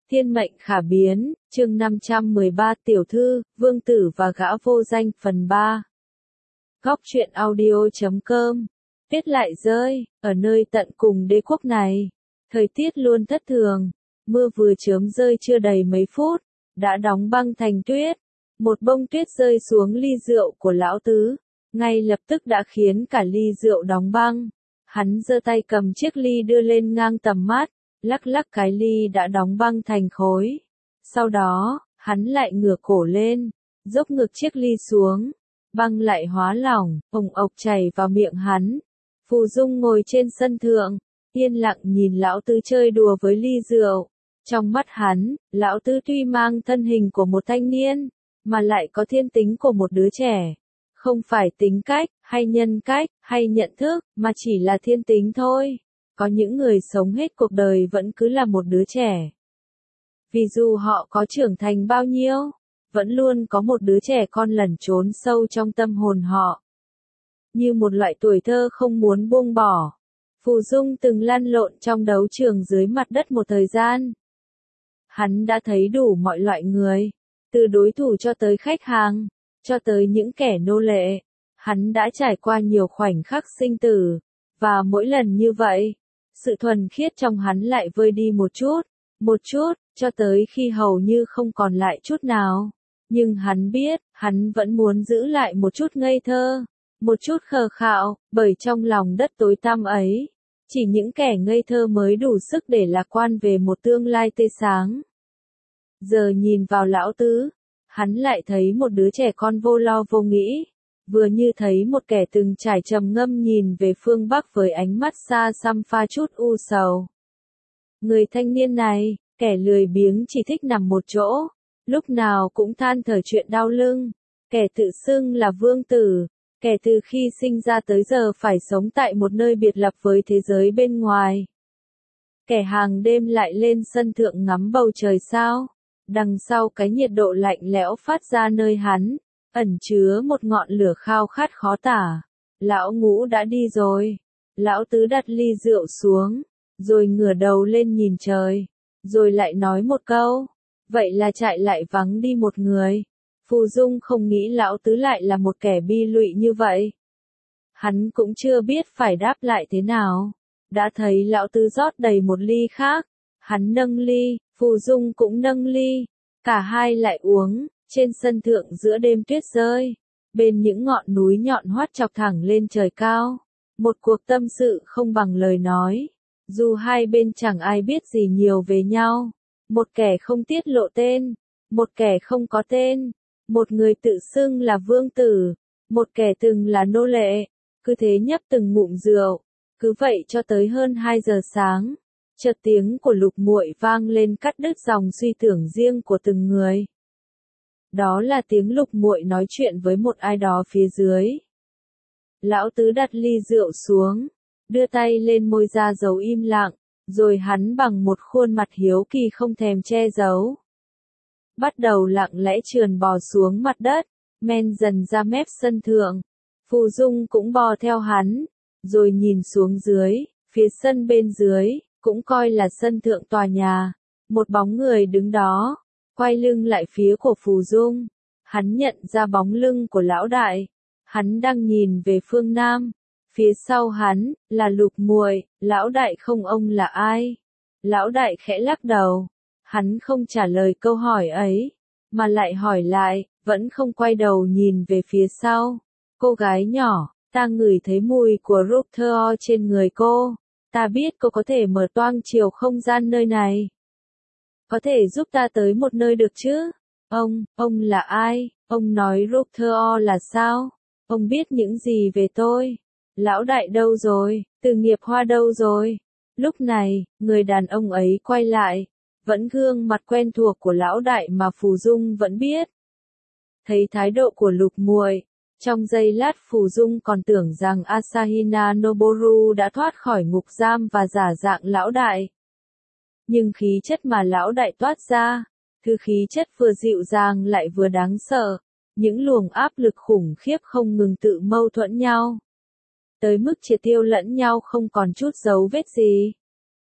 Thiên mệnh khả biến, chương 513 tiểu thư, vương tử và gã vô danh phần 3. Góc truyện audio.com. Tuyết lại rơi, ở nơi tận cùng đế quốc này. Thời tiết luôn thất thường, mưa vừa chớm rơi chưa đầy mấy phút, đã đóng băng thành tuyết. Một bông tuyết rơi xuống ly rượu của lão tứ, ngay lập tức đã khiến cả ly rượu đóng băng. Hắn giơ tay cầm chiếc ly đưa lên ngang tầm mắt, lắc lắc cái ly đã đóng băng thành khối. Sau đó, hắn lại ngửa cổ lên, dốc ngược chiếc ly xuống, băng lại hóa lỏng, ồng ộc chảy vào miệng hắn. Phù Dung ngồi trên sân thượng, yên lặng nhìn lão tứ chơi đùa với ly rượu. Trong mắt hắn, lão tứ tuy mang thân hình của một thanh niên, mà lại có thiên tính của một đứa trẻ. Không phải tính cách, hay nhân cách, hay nhận thức, mà chỉ là thiên tính thôi. Có những người sống hết cuộc đời vẫn cứ là một đứa trẻ. Vì dù họ có trưởng thành bao nhiêu, vẫn luôn có một đứa trẻ con lẩn trốn sâu trong tâm hồn họ. Như một loại tuổi thơ không muốn buông bỏ. Phù Dung từng lăn lộn trong đấu trường dưới mặt đất một thời gian. Hắn đã thấy đủ mọi loại người, từ đối thủ cho tới khách hàng, cho tới những kẻ nô lệ. Hắn đã trải qua nhiều khoảnh khắc sinh tử, và mỗi lần như vậy, sự thuần khiết trong hắn lại vơi đi một chút, cho tới khi hầu như không còn lại chút nào. Nhưng hắn biết, hắn vẫn muốn giữ lại một chút ngây thơ, một chút khờ khạo, bởi trong lòng đất tối tăm ấy, chỉ những kẻ ngây thơ mới đủ sức để lạc quan về một tương lai tươi sáng. Giờ nhìn vào lão tứ, hắn lại thấy một đứa trẻ con vô lo vô nghĩ, vừa như thấy một kẻ từng trải trầm ngâm nhìn về phương Bắc với ánh mắt xa xăm pha chút u sầu. Người thanh niên này, kẻ lười biếng chỉ thích nằm một chỗ, lúc nào cũng than thở chuyện đau lưng, kẻ tự xưng là vương tử, kẻ từ khi sinh ra tới giờ phải sống tại một nơi biệt lập với thế giới bên ngoài. Kẻ hàng đêm lại lên sân thượng ngắm bầu trời sao, đằng sau cái nhiệt độ lạnh lẽo phát ra nơi hắn, ẩn chứa một ngọn lửa khao khát khó tả. Lão Ngũ đã đi rồi. Lão Tứ đặt ly rượu xuống, rồi ngửa đầu lên nhìn trời, rồi lại nói một câu, vậy là trại lại vắng đi một người. Phù Dung không nghĩ lão Tứ lại là một kẻ bi lụy như vậy. Hắn cũng chưa biết phải đáp lại thế nào. Đã thấy lão Tứ rót đầy một ly khác, hắn nâng ly, Phù Dung cũng nâng ly, cả hai lại uống. Trên sân thượng giữa đêm tuyết rơi, bên những ngọn núi nhọn hoắt chọc thẳng lên trời cao, một cuộc tâm sự không bằng lời nói, dù hai bên chẳng ai biết gì nhiều về nhau, một kẻ không tiết lộ tên, một kẻ không có tên, một người tự xưng là vương tử, một kẻ từng là nô lệ, cứ thế nhấp từng ngụm rượu, cứ vậy cho tới hơn 2 giờ sáng, chợt tiếng của Lục Muội vang lên cắt đứt dòng suy tưởng riêng của từng người. Đó là tiếng Lục Muội nói chuyện với một ai đó phía dưới. Lão Tứ đặt ly rượu xuống, đưa tay lên môi ra dấu im lặng, rồi hắn bằng một khuôn mặt hiếu kỳ không thèm che giấu, bắt đầu lặng lẽ trườn bò xuống mặt đất, men dần ra mép sân thượng. Phù Dung cũng bò theo hắn, rồi nhìn xuống dưới, phía sân bên dưới, cũng coi là sân thượng tòa nhà, một bóng người đứng đó. Quay lưng lại phía của Phù Dung, hắn nhận ra bóng lưng của lão đại, hắn đang nhìn về phương Nam, phía sau hắn, là Lục Muội. Lão đại không ông là ai? Lão đại khẽ lắc đầu, hắn không trả lời câu hỏi ấy, mà lại hỏi lại, vẫn không quay đầu nhìn về phía sau. Cô gái nhỏ, ta ngửi thấy mùi của Ruther trên người cô, ta biết cô có thể mở toang chiều không gian nơi này. Có thể giúp ta tới một nơi được chứ? Ông là ai? Ông nói Ruther là sao? Ông biết những gì về tôi? Lão đại đâu rồi? Từ Nghiệp Hoa đâu rồi? Lúc này, người đàn ông ấy quay lại, vẫn gương mặt quen thuộc của lão đại mà Phù Dung vẫn biết. Thấy thái độ của Lục Muội, trong giây lát Phù Dung còn tưởng rằng Asahina Noboru đã thoát khỏi ngục giam và giả dạng lão đại. Nhưng khí chất mà lão đại toát ra, thứ khí chất vừa dịu dàng lại vừa đáng sợ, những luồng áp lực khủng khiếp không ngừng tự mâu thuẫn nhau, tới mức triệt tiêu lẫn nhau không còn chút dấu vết gì.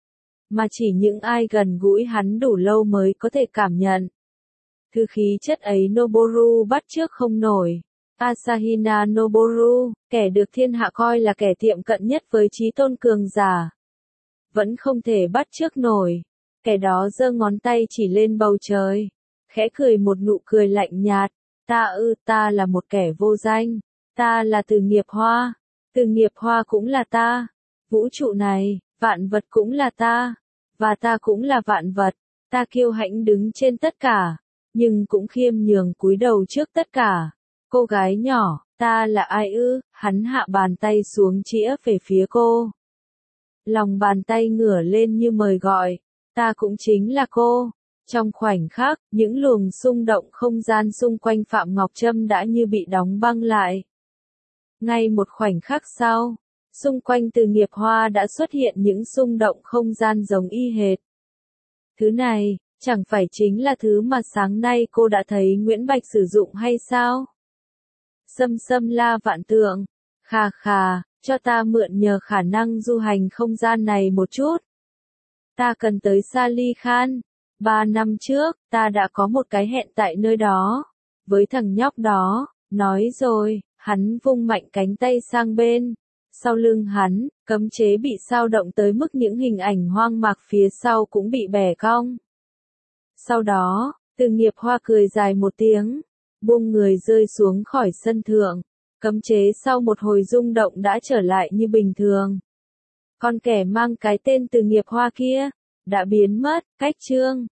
mà chỉ những ai gần gũi hắn đủ lâu mới có thể cảm nhận. Thứ khí chất ấy Noboru bắt chước không nổi. Asahina Noboru, kẻ được thiên hạ coi là kẻ tiệm cận nhất với chí tôn cường giả, vẫn không thể bắt chước nổi. Kẻ đó giơ ngón tay chỉ lên bầu trời, khẽ cười một nụ cười lạnh nhạt. Ta là một kẻ vô danh. Ta là Từ Nghiệp Hoa. Từ Nghiệp Hoa cũng là ta. Vũ trụ này, vạn vật cũng là ta. Và ta cũng là vạn vật. Ta kiêu hãnh đứng trên tất cả, nhưng cũng khiêm nhường cúi đầu trước tất cả. Cô gái nhỏ, ta là ai ư? Hắn hạ bàn tay xuống chĩa về phía cô. Lòng bàn tay ngửa lên như mời gọi. Ta cũng chính là cô. Trong khoảnh khắc, những luồng xung động không gian xung quanh Phạm Ngọc Trâm đã như bị đóng băng lại. Ngay một khoảnh khắc sau, xung quanh Từ Nghiệp Hoa đã xuất hiện những xung động không gian giống y hệt. Thứ này, chẳng phải chính là thứ mà sáng nay cô đã thấy Nguyễn Bạch sử dụng hay sao? Xâm la vạn tượng. Khà khà, cho ta mượn nhờ khả năng du hành không gian này một chút. Ta cần tới Sali Khan. 3 năm trước, ta đã có một cái hẹn tại nơi đó. Với thằng nhóc đó, nói rồi, hắn vung mạnh cánh tay sang bên. Sau lưng hắn, cấm chế bị xao động tới mức những hình ảnh hoang mạc phía sau cũng bị bẻ cong. Sau đó, Từ Nghiệp Hoa cười dài một tiếng, buông người rơi xuống khỏi sân thượng. Cấm chế sau một hồi rung động đã trở lại như bình thường. Con kẻ mang cái tên Từ Nghiệp Hoa kia đã biến mất. Cách chương